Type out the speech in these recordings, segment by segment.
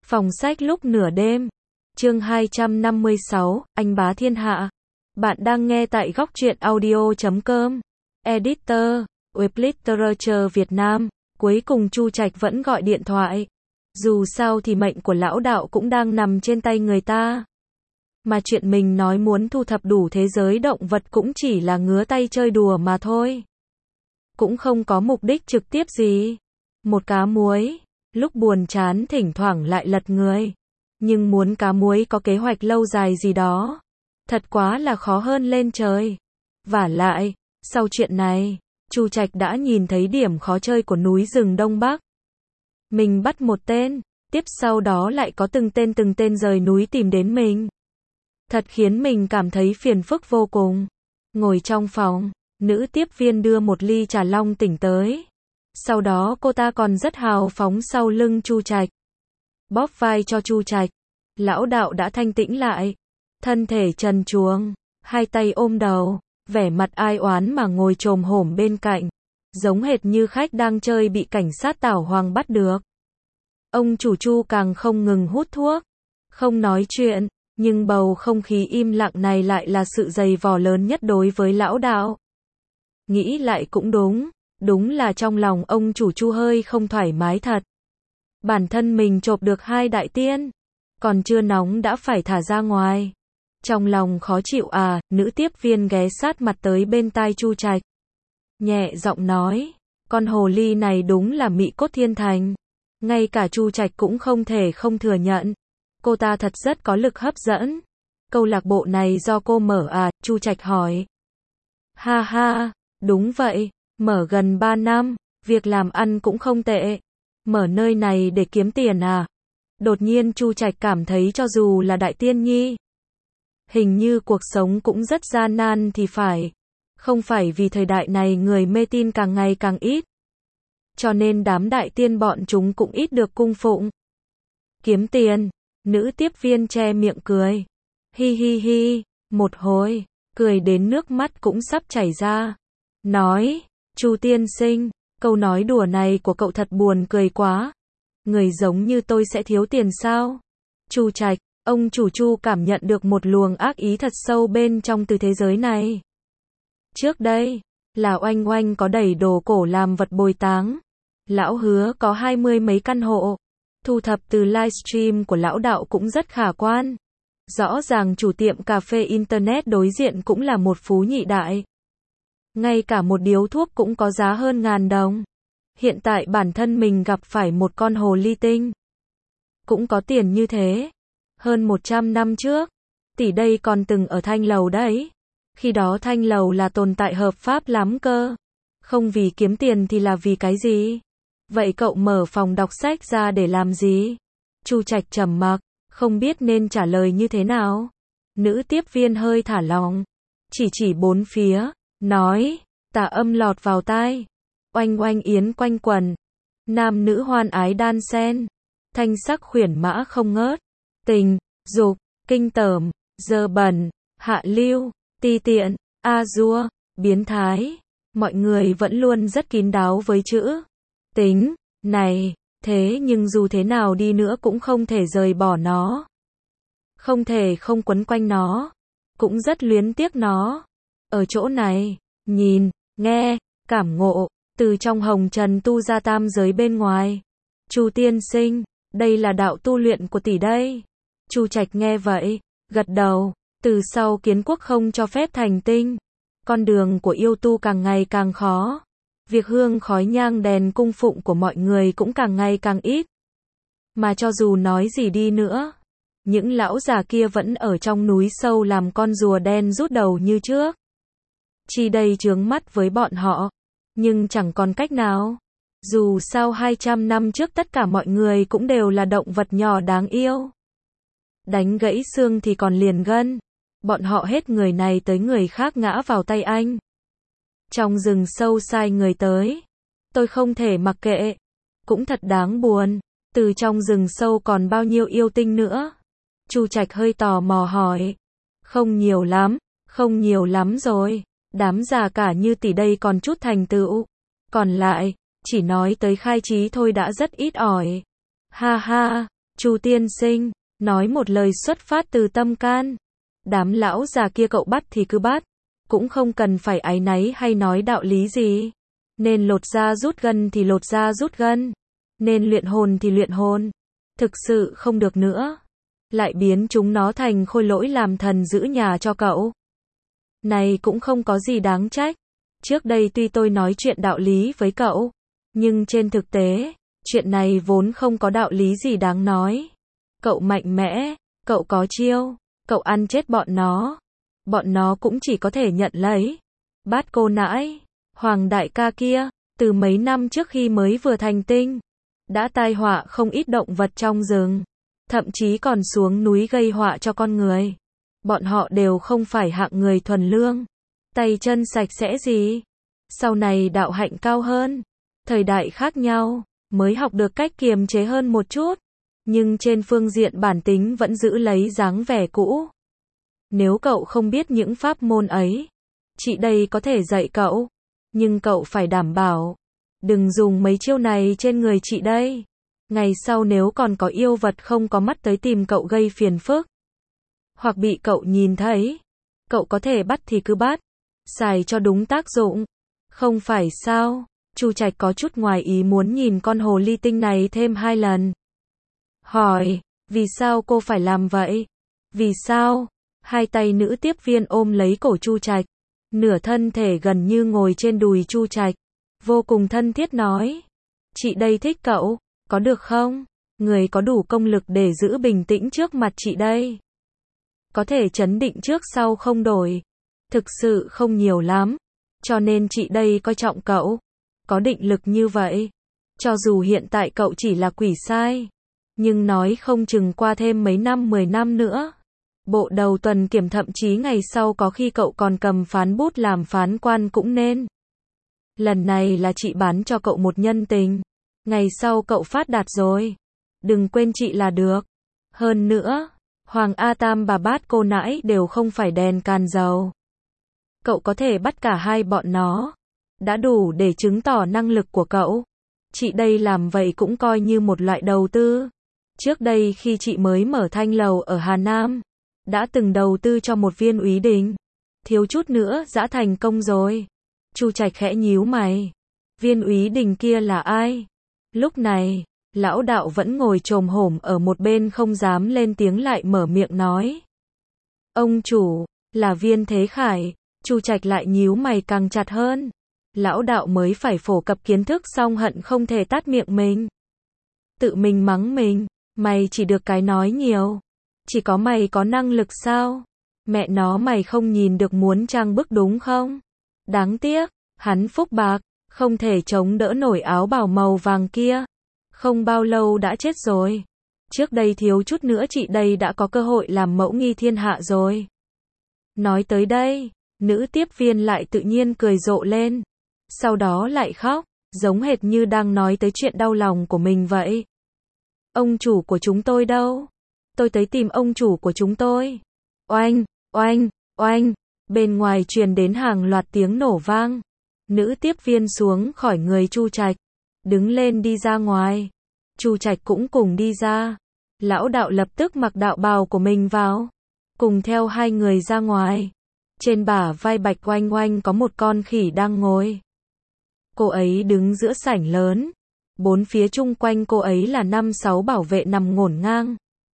Phòng sách lúc nửa đêm. Chương 256, Anh bá thiên hạ. Bạn đang nghe tại góc truyện audio.com. Editor, Web Literature Việt Nam. Cuối cùng Chu Trạch vẫn gọi điện thoại. Dù sao thì mệnh của lão đạo cũng đang nằm trên tay người ta. Mà chuyện mình nói muốn thu thập đủ thế giới động vật cũng chỉ là ngứa tay chơi đùa mà thôi. Cũng không có mục đích trực tiếp gì. Một cá muối, lúc buồn chán thỉnh thoảng lại lật người. Nhưng muốn cá muối có kế hoạch lâu dài gì đó, thật quá là khó hơn lên trời. Vả lại, sau chuyện này, Chu Trạch đã nhìn thấy điểm khó chơi của núi rừng Đông Bắc. Mình bắt một tên, tiếp sau đó lại có từng tên rời núi tìm đến mình. Thật khiến mình cảm thấy phiền phức vô cùng. Ngồi trong phòng, nữ tiếp viên đưa một ly trà long tỉnh tới. Sau đó cô ta còn rất hào phóng sau lưng Chu Trạch. Bóp vai cho Chu Trạch. Lão đạo đã thanh tĩnh lại. Thân thể trần truồng, hai tay ôm đầu, vẻ mặt ai oán mà ngồi chồm hổm bên cạnh. Giống hệt như khách đang chơi bị cảnh sát tảo hoàng bắt được. Ông chủ Chu càng không ngừng hút thuốc, không nói chuyện, nhưng bầu không khí im lặng này lại là sự dày vò lớn nhất đối với lão đạo. Nghĩ lại cũng đúng. Đúng là trong lòng ông chủ Chu hơi không thoải mái thật. Bản thân mình chộp được hai đại tiên, còn chưa nóng đã phải thả ra ngoài. Trong lòng khó chịu à, nữ tiếp viên ghé sát mặt tới bên tai Chu Trạch. Nhẹ giọng nói, con hồ ly này đúng là mỹ cốt thiên thành. Ngay cả Chu Trạch cũng không thể không thừa nhận. Cô ta thật rất có lực hấp dẫn. Câu lạc bộ này do cô mở à, Chu Trạch hỏi. Ha ha, đúng vậy. Mở gần 3 năm, việc làm ăn cũng không tệ. Mở nơi này để kiếm tiền à? Đột nhiên Chu Trạch cảm thấy cho dù là đại tiên nhi, hình như cuộc sống cũng rất gian nan thì phải. Không phải vì thời đại này người mê tin càng ngày càng ít, cho nên đám đại tiên bọn chúng cũng ít được cung phụng. Kiếm tiền, nữ tiếp viên che miệng cười. Hi hi hi, một hồi, cười đến nước mắt cũng sắp chảy ra. Nói, Chu tiên sinh, câu nói đùa này của cậu thật buồn cười quá. Người giống như tôi sẽ thiếu tiền sao? Chu Trạch, ông chủ Chu cảm nhận được một luồng ác ý thật sâu bên trong từ thế giới này. Trước đây, là Oanh Oanh có đẩy đồ cổ làm vật bồi táng. Lão hứa có 20 mấy căn hộ. Thu thập từ livestream của lão đạo cũng rất khả quan. Rõ ràng chủ tiệm cà phê internet đối diện cũng là một phú nhị đại. Ngay cả một điếu thuốc cũng có giá hơn 1000 đồng. Hiện tại bản thân mình gặp phải một con hồ ly tinh, cũng có tiền như thế. Hơn 100 năm trước, tỷ đây còn từng ở Thanh Lầu đấy. Khi đó Thanh Lầu là tồn tại hợp pháp lắm cơ. Không vì kiếm tiền thì là vì cái gì? Vậy cậu mở phòng đọc sách ra để làm gì? Chu Trạch trầm mặc, không biết nên trả lời như thế nào. Nữ tiếp viên hơi thả lỏng, chỉ bốn phía, nói, tà âm lọt vào tai. Oanh oanh yến quanh quần. Nam nữ hoan ái đan xen. Thanh sắc khuyển mã không ngớt. Tình, dục, kinh tởm, dơ bẩn, hạ lưu, ti tiện, a dua, biến thái. Mọi người vẫn luôn rất kín đáo với chữ tính này. Thế nhưng dù thế nào đi nữa cũng không thể rời bỏ nó. Không thể không quấn quanh nó. Cũng rất luyến tiếc nó. Ở chỗ này, nhìn, nghe, cảm ngộ, từ trong hồng trần tu ra tam giới bên ngoài. Chu tiên sinh, đây là đạo tu luyện của tỷ đây. Chu Trạch nghe vậy, gật đầu. Từ sau kiến quốc không cho phép thành tinh, con đường của yêu tu càng ngày càng khó. Việc hương khói nhang đèn cung phụng của mọi người cũng càng ngày càng ít. Mà cho dù nói gì đi nữa, những lão già kia vẫn ở trong núi sâu làm con rùa đen rút đầu như trước. Chi đây chướng mắt với bọn họ, nhưng chẳng còn cách nào. Dù sao 200 năm trước tất cả mọi người cũng đều là động vật nhỏ đáng yêu. Đánh gãy xương thì còn liền gân. Bọn họ hết người này tới người khác ngã vào tay anh. Trong rừng sâu sai người tới. Tôi không thể mặc kệ. Cũng thật đáng buồn. Từ trong rừng sâu còn bao nhiêu yêu tinh nữa? Chu Trạch hơi tò mò hỏi. Không nhiều lắm rồi. Đám già cả như tỷ đây còn chút thành tựu. Còn lại, chỉ nói tới khai trí thôi đã rất ít ỏi. Ha ha, Chu tiên sinh, nói một lời xuất phát từ tâm can. Đám lão già kia cậu bắt thì cứ bắt, cũng không cần phải áy náy hay nói đạo lý gì. Nên lột da rút gân thì lột da rút gân, nên luyện hồn thì luyện hồn. Thực sự không được nữa, lại biến chúng nó thành khôi lỗi làm thần giữ nhà cho cậu. Này cũng không có gì đáng trách. Trước đây tuy tôi nói chuyện đạo lý với cậu, nhưng trên thực tế, chuyện này vốn không có đạo lý gì đáng nói. Cậu mạnh mẽ, cậu có chiêu, cậu ăn chết bọn nó cũng chỉ có thể nhận lấy. Bát cô nãi, Hoàng đại ca kia, từ mấy năm trước khi mới vừa thành tinh, đã tai họa không ít động vật trong rừng, thậm chí còn xuống núi gây họa cho con người. Bọn họ đều không phải hạng người thuần lương, tay chân sạch sẽ gì. Sau này đạo hạnh cao hơn, thời đại khác nhau, mới học được cách kiềm chế hơn một chút, nhưng trên phương diện bản tính vẫn giữ lấy dáng vẻ cũ. Nếu cậu không biết những pháp môn ấy, chị đây có thể dạy cậu, nhưng cậu phải đảm bảo, đừng dùng mấy chiêu này trên người chị đây. Ngày sau nếu còn có yêu vật không có mắt tới tìm cậu gây phiền phức, hoặc bị cậu nhìn thấy, cậu có thể bắt thì cứ bắt, xài cho đúng tác dụng. Không phải sao? Chu Trạch có chút ngoài ý muốn nhìn con hồ ly tinh này thêm 2 lần. Hỏi, vì sao cô phải làm vậy? Vì sao? Hai tay nữ tiếp viên ôm lấy cổ Chu Trạch, nửa thân thể gần như ngồi trên đùi Chu Trạch, vô cùng thân thiết nói. Chị đây thích cậu, có được không? Người có đủ công lực để giữ bình tĩnh trước mặt chị đây. Có thể trấn định trước sau không đổi. Thực sự không nhiều lắm. Cho nên chị đây coi trọng cậu. Có định lực như vậy. Cho dù hiện tại cậu chỉ là quỷ sai, nhưng nói không chừng qua thêm mấy năm 10 năm nữa, bộ đầu tuần kiểm thậm chí ngày sau có khi cậu còn cầm phán bút làm phán quan cũng nên. Lần này là chị bán cho cậu một nhân tình. Ngày sau cậu phát đạt rồi, đừng quên chị là được. Hơn nữa, Hoàng A Tam bà Bát cô nãi đều không phải đèn càn dầu. Cậu có thể bắt cả hai bọn nó, đã đủ để chứng tỏ năng lực của cậu. Chị đây làm vậy cũng coi như một loại đầu tư. Trước đây khi chị mới mở thanh lầu ở Hà Nam, đã từng đầu tư cho một viên úy đình. Thiếu chút nữa đã thành công rồi. Chu Trạch khẽ nhíu mày. Viên úy đình kia là ai? Lúc này, lão đạo vẫn ngồi chồm hổm ở một bên không dám lên tiếng lại mở miệng nói. Ông chủ, là Viên Thế Khải. Chu Trạch lại nhíu mày càng chặt hơn. Lão đạo mới phải phổ cập kiến thức xong hận không thể tát miệng mình. Tự mình mắng mình, mày chỉ được cái nói nhiều. Chỉ có mày có năng lực sao? Mẹ nó mày không nhìn được muốn trang bức đúng không? Đáng tiếc, hắn phúc bạc, không thể chống đỡ nổi áo bào màu vàng kia. Không bao lâu đã chết rồi. Trước đây thiếu chút nữa chị đây đã có cơ hội làm mẫu nghi thiên hạ rồi. Nói tới đây, nữ tiếp viên lại tự nhiên cười rộ lên. Sau đó lại khóc, giống hệt như đang nói tới chuyện đau lòng của mình vậy. Ông chủ của chúng tôi đâu? Tôi tới tìm ông chủ của chúng tôi. Oanh, oanh, oanh. Bên ngoài truyền đến hàng loạt tiếng nổ vang. Nữ tiếp viên xuống khỏi người Chu Trạch, đứng lên đi ra ngoài. Chu Trạch cũng cùng đi ra. Lão đạo lập tức mặc đạo bào của mình vào, cùng theo hai người ra ngoài. Trên bả vai Bạch Oanh Oanh có một con khỉ đang ngồi. Cô ấy đứng giữa sảnh lớn. Bốn phía chung quanh cô ấy là 5-6 bảo vệ nằm ngổn ngang.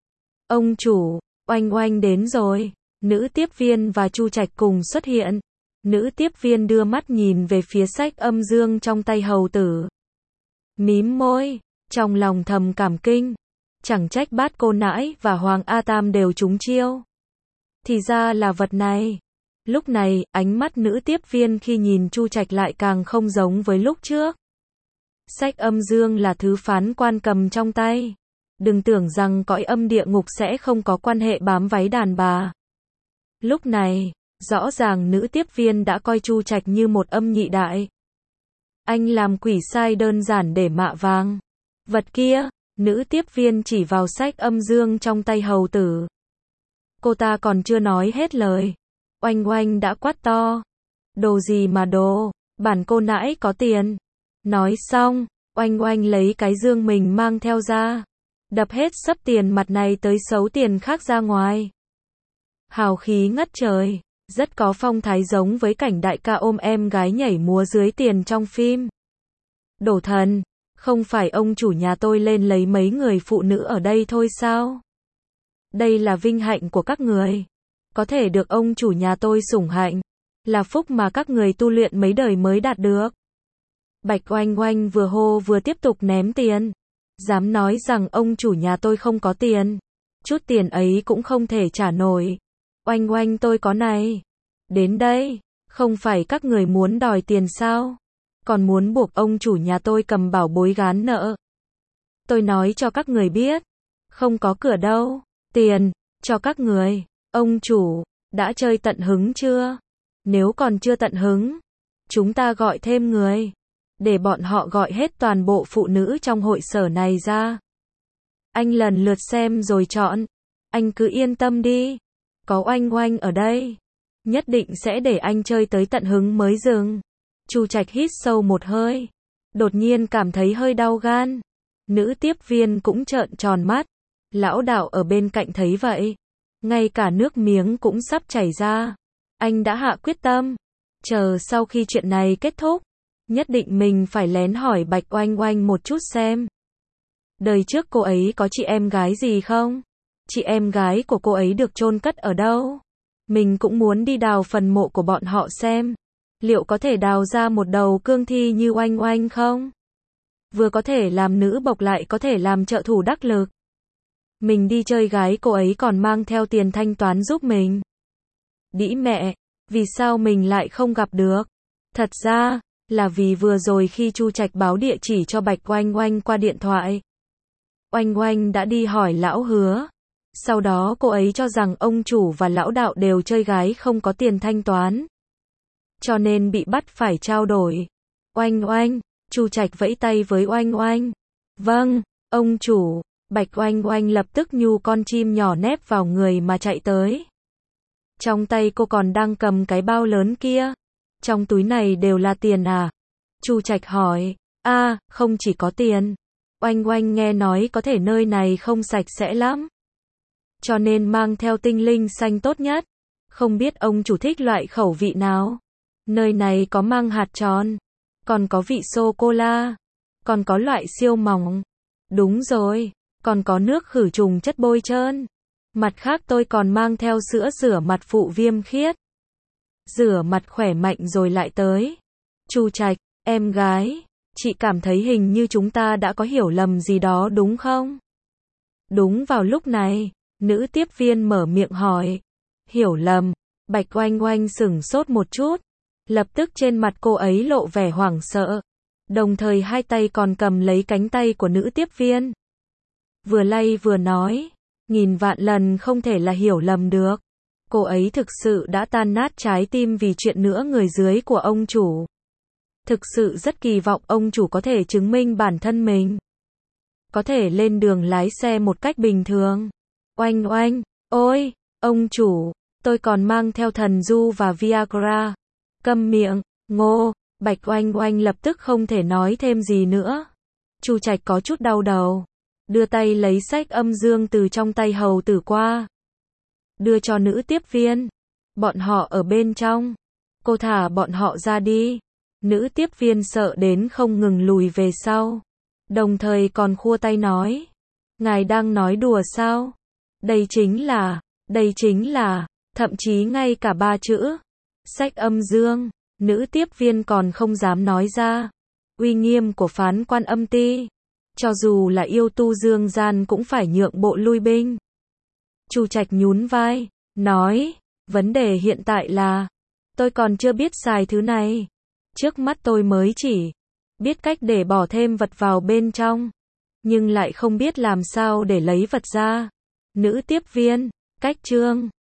Ông chủ, Oanh Oanh đến rồi. Nữ tiếp viên và Chu Trạch cùng xuất hiện. Nữ tiếp viên đưa mắt nhìn về phía sách âm dương trong tay hầu tử. Mím môi, trong lòng thầm cảm kinh. Chẳng trách Bát cô nãi và Hoàng A Tam đều trúng chiêu. Thì ra là vật này. Lúc này, ánh mắt nữ tiếp viên khi nhìn Chu Trạch lại càng không giống với lúc trước. Sách âm dương là thứ phán quan cầm trong tay. Đừng tưởng rằng cõi âm địa ngục sẽ không có quan hệ bám váy đàn bà. Lúc này, rõ ràng nữ tiếp viên đã coi Chu Trạch như một âm nhị đại. Anh làm quỷ sai đơn giản để mạ vàng. Vật kia, nữ tiếp viên chỉ vào sách âm dương trong tay hầu tử. Cô ta còn chưa nói hết lời. Oanh Oanh đã quát to. Đồ gì mà đồ, bản cô nãi có tiền. Nói xong, Oanh Oanh lấy cái dương mình mang theo ra. đập hết sấp tiền mặt này tới xấu tiền khác ra ngoài. Hào khí ngất trời, rất có phong thái giống với cảnh đại ca ôm em gái nhảy múa dưới tiền trong phim. Đổ thần, không phải ông chủ nhà tôi lên lấy mấy người phụ nữ ở đây thôi sao? Đây là vinh hạnh của các người. Có thể được ông chủ nhà tôi sủng hạnh, là phúc mà các người tu luyện mấy đời mới đạt được. Bạch Oanh Oanh vừa hô vừa tiếp tục ném tiền. Dám nói rằng ông chủ nhà tôi không có tiền. Chút tiền ấy cũng không thể trả nổi. Oanh Oanh tôi có này. Đến đây, không phải các người muốn đòi tiền sao? Còn muốn buộc ông chủ nhà tôi cầm bảo bối gán nợ. Tôi nói cho các người biết, không có cửa đâu. Tiền, cho các người. Ông chủ, đã chơi tận hứng chưa? Nếu còn chưa tận hứng, chúng ta gọi thêm người. Để bọn họ gọi hết toàn bộ phụ nữ trong hội sở này ra. Anh lần lượt xem rồi chọn. Anh cứ yên tâm đi. Có Oanh Oanh ở đây. Nhất định sẽ để anh chơi tới tận hứng mới dừng. Chu Trạch hít sâu một hơi. Đột nhiên cảm thấy hơi đau gan. Nữ tiếp viên cũng trợn tròn mắt. Lão đạo ở bên cạnh thấy vậy. Ngay cả nước miếng cũng sắp chảy ra. Anh đã hạ quyết tâm. Chờ sau khi chuyện này kết thúc. Nhất định mình phải lén hỏi Bạch Oanh Oanh một chút xem. Đời trước cô ấy có chị em gái gì không? Chị em gái của cô ấy được chôn cất ở đâu? Mình cũng muốn đi đào phần mộ của bọn họ xem. Liệu có thể đào ra một đầu cương thi như Oanh Oanh không? Vừa có thể làm nữ bộc lại có thể làm trợ thủ đắc lực. Mình đi chơi gái cô ấy còn mang theo tiền thanh toán giúp mình. Đĩ mẹ, vì sao mình lại không gặp được? Thật ra, là vì vừa rồi khi Chu Trạch báo địa chỉ cho Bạch Oanh Oanh qua điện thoại. Oanh Oanh đã đi hỏi lão Hứa. Sau đó cô ấy cho rằng ông chủ và lão đạo đều chơi gái không có tiền thanh toán. Cho nên bị bắt phải trao đổi. Oanh Oanh, Chu Trạch vẫy tay với Oanh Oanh. Vâng, ông chủ. Bạch Oanh Oanh lập tức nhu con chim nhỏ nép vào người mà chạy tới. Trong tay cô còn đang cầm cái bao lớn kia. Trong túi này đều là tiền à? Chu Trạch hỏi. Không chỉ có tiền. Oanh Oanh nghe nói có thể nơi này không sạch sẽ lắm. Cho nên mang theo tinh linh xanh tốt nhất. Không biết ông chủ thích loại khẩu vị nào? Nơi này có mang hạt tròn. Còn có vị sô-cô-la. Còn có loại siêu mỏng. Đúng rồi. Còn có nước khử trùng chất bôi trơn. Mặt khác tôi còn mang theo sữa rửa mặt phụ viêm khiết. Rửa mặt khỏe mạnh rồi lại tới. Chu Trạch, em gái, chị cảm thấy hình như chúng ta đã có hiểu lầm gì đó đúng không? Đúng vào lúc này, nữ tiếp viên mở miệng hỏi. Hiểu lầm, Bạch Oanh Oanh sửng sốt một chút. Lập tức trên mặt cô ấy lộ vẻ hoảng sợ. Đồng thời hai tay còn cầm lấy cánh tay của nữ tiếp viên. Vừa lay vừa nói, nghìn vạn lần không thể là hiểu lầm được. Cô ấy thực sự đã tan nát trái tim vì chuyện nữa người dưới của ông chủ. Thực sự rất kỳ vọng ông chủ có thể chứng minh bản thân mình. Có thể lên đường lái xe một cách bình thường. Oanh Oanh, ôi, ông chủ, tôi còn mang theo thần du và Viagra. Câm miệng, ngô, Bạch Oanh Oanh lập tức không thể nói thêm gì nữa. Chu Trạch có chút đau đầu. Đưa tay lấy xách âm dương từ trong tay hầu tử qua. Đưa cho nữ tiếp viên. Bọn họ ở bên trong. Cô thả bọn họ ra đi. Nữ tiếp viên sợ đến không ngừng lùi về sau. Đồng thời còn khua tay nói. Ngài đang nói đùa sao? Đây chính là, thậm chí ngay cả 3 chữ. Xách âm dương. Nữ tiếp viên còn không dám nói ra. Uy nghiêm của phán quan âm ti. Cho dù là yêu tu dương gian cũng phải nhượng bộ lui binh. Chu Trạch nhún vai, nói, vấn đề hiện tại là, tôi còn chưa biết xài thứ này. Trước mắt tôi mới chỉ biết cách để bỏ thêm vật vào bên trong, nhưng lại không biết làm sao để lấy vật ra. Nữ tiếp viên, cách chương